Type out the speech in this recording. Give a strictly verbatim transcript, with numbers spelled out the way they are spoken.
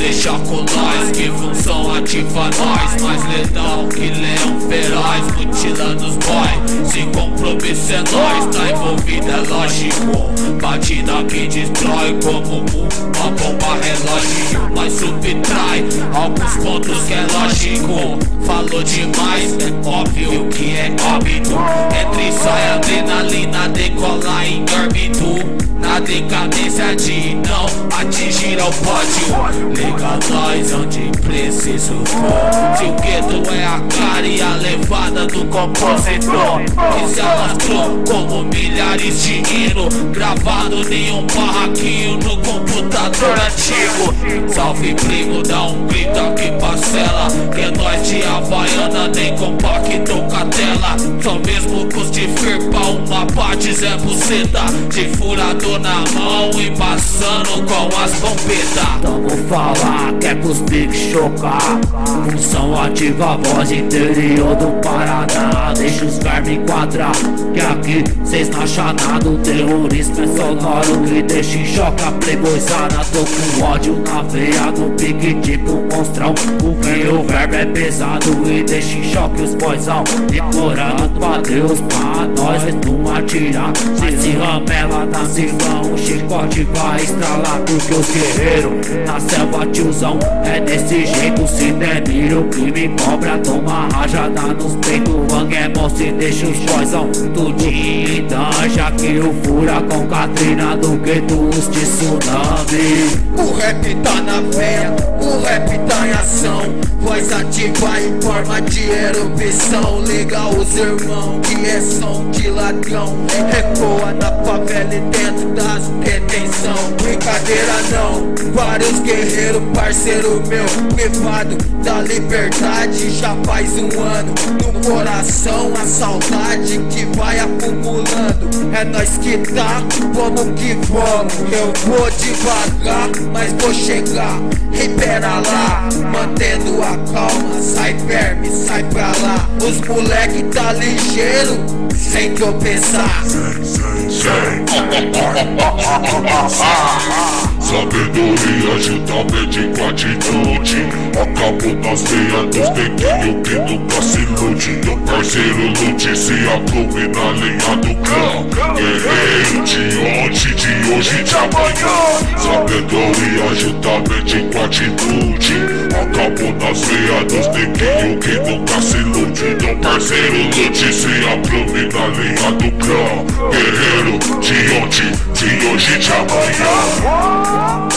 deixa com nós, que função ativa nós. Mais letal que leão feroz, mutilando os boy. Se compromisso é nós, tá envolvido é lógico. Batida que destrói como uma bomba relógio. Nós subtrai alguns pontos que é lógico. Falou demais, é óbvio que é óbito. Entre só e adrenalina decolar em óbito. Na decadência de não atingir ao pódio. Liga nós onde preciso for. Se o gueto é a cara e a levada do compositor, que se alastrou como milhares de hino, gravado em um barraquinho no computador antigo. Salve primo, dá um grito aqui parcela, que é nós de Havaiana, nem compacto com a tela. Só mesmo com os de firpa, uma parte Zé Buceta, de furador na mão e passando com as bombetas. Então vou falar que é pros piques chocar. Função ativa a voz interior do Paraná. Deixa os vermes enquadrar, que aqui cês não acham nada. O terrorismo é sonoro que deixa em choque a playboyzada. Tô com ódio na veia do pique tipo monstrão. O que o verbo é pesado e deixa em choque os boyzão. Implorando pra Deus, pra nós não atirar. Se se ramela na silvão, o chicote vai estralar. Porque os guerreiros na selva tiozão é desse jeito. Se der mira, o crime cobra, toma rajada nos peitos. Wang é monstro e deixa os boyzão tudinho em danja. Que o furacão Katrina do gueto os de tsunami. O rap tá na veia, o rap tá em ação. Voz ativa em forma de erupção. Liga os irmãos que é som de ladrão. Ecoa na favela e dentro das detenção. Brincadeira não, vários guerreiros, parceiro meu, privado da liberdade. Já faz um ano, no coração a saudade que vai acumulando. É nós que tá, vamos que vamos. Eu vou devagar, mas vou chegar. E pera lá, mantendo a calma. Sai verme, sai pra lá. Os moleque tá ligeiro, sem tropeçar. Sabedoria juntamente com atitude. Acabou nas veias dos neguinhos que nunca se ilude. Meu parceiro lute, se aplume na linha do clã. Guerreiro de ontem, de hoje, de amanhã. Sabedoria juntamente com atitude. Acabou nas veias dos neguinhos que nunca se ilude. Meu parceiro lute, se aplume na linha do clã. Guerreiro de ontem, de hoje, de amanhã.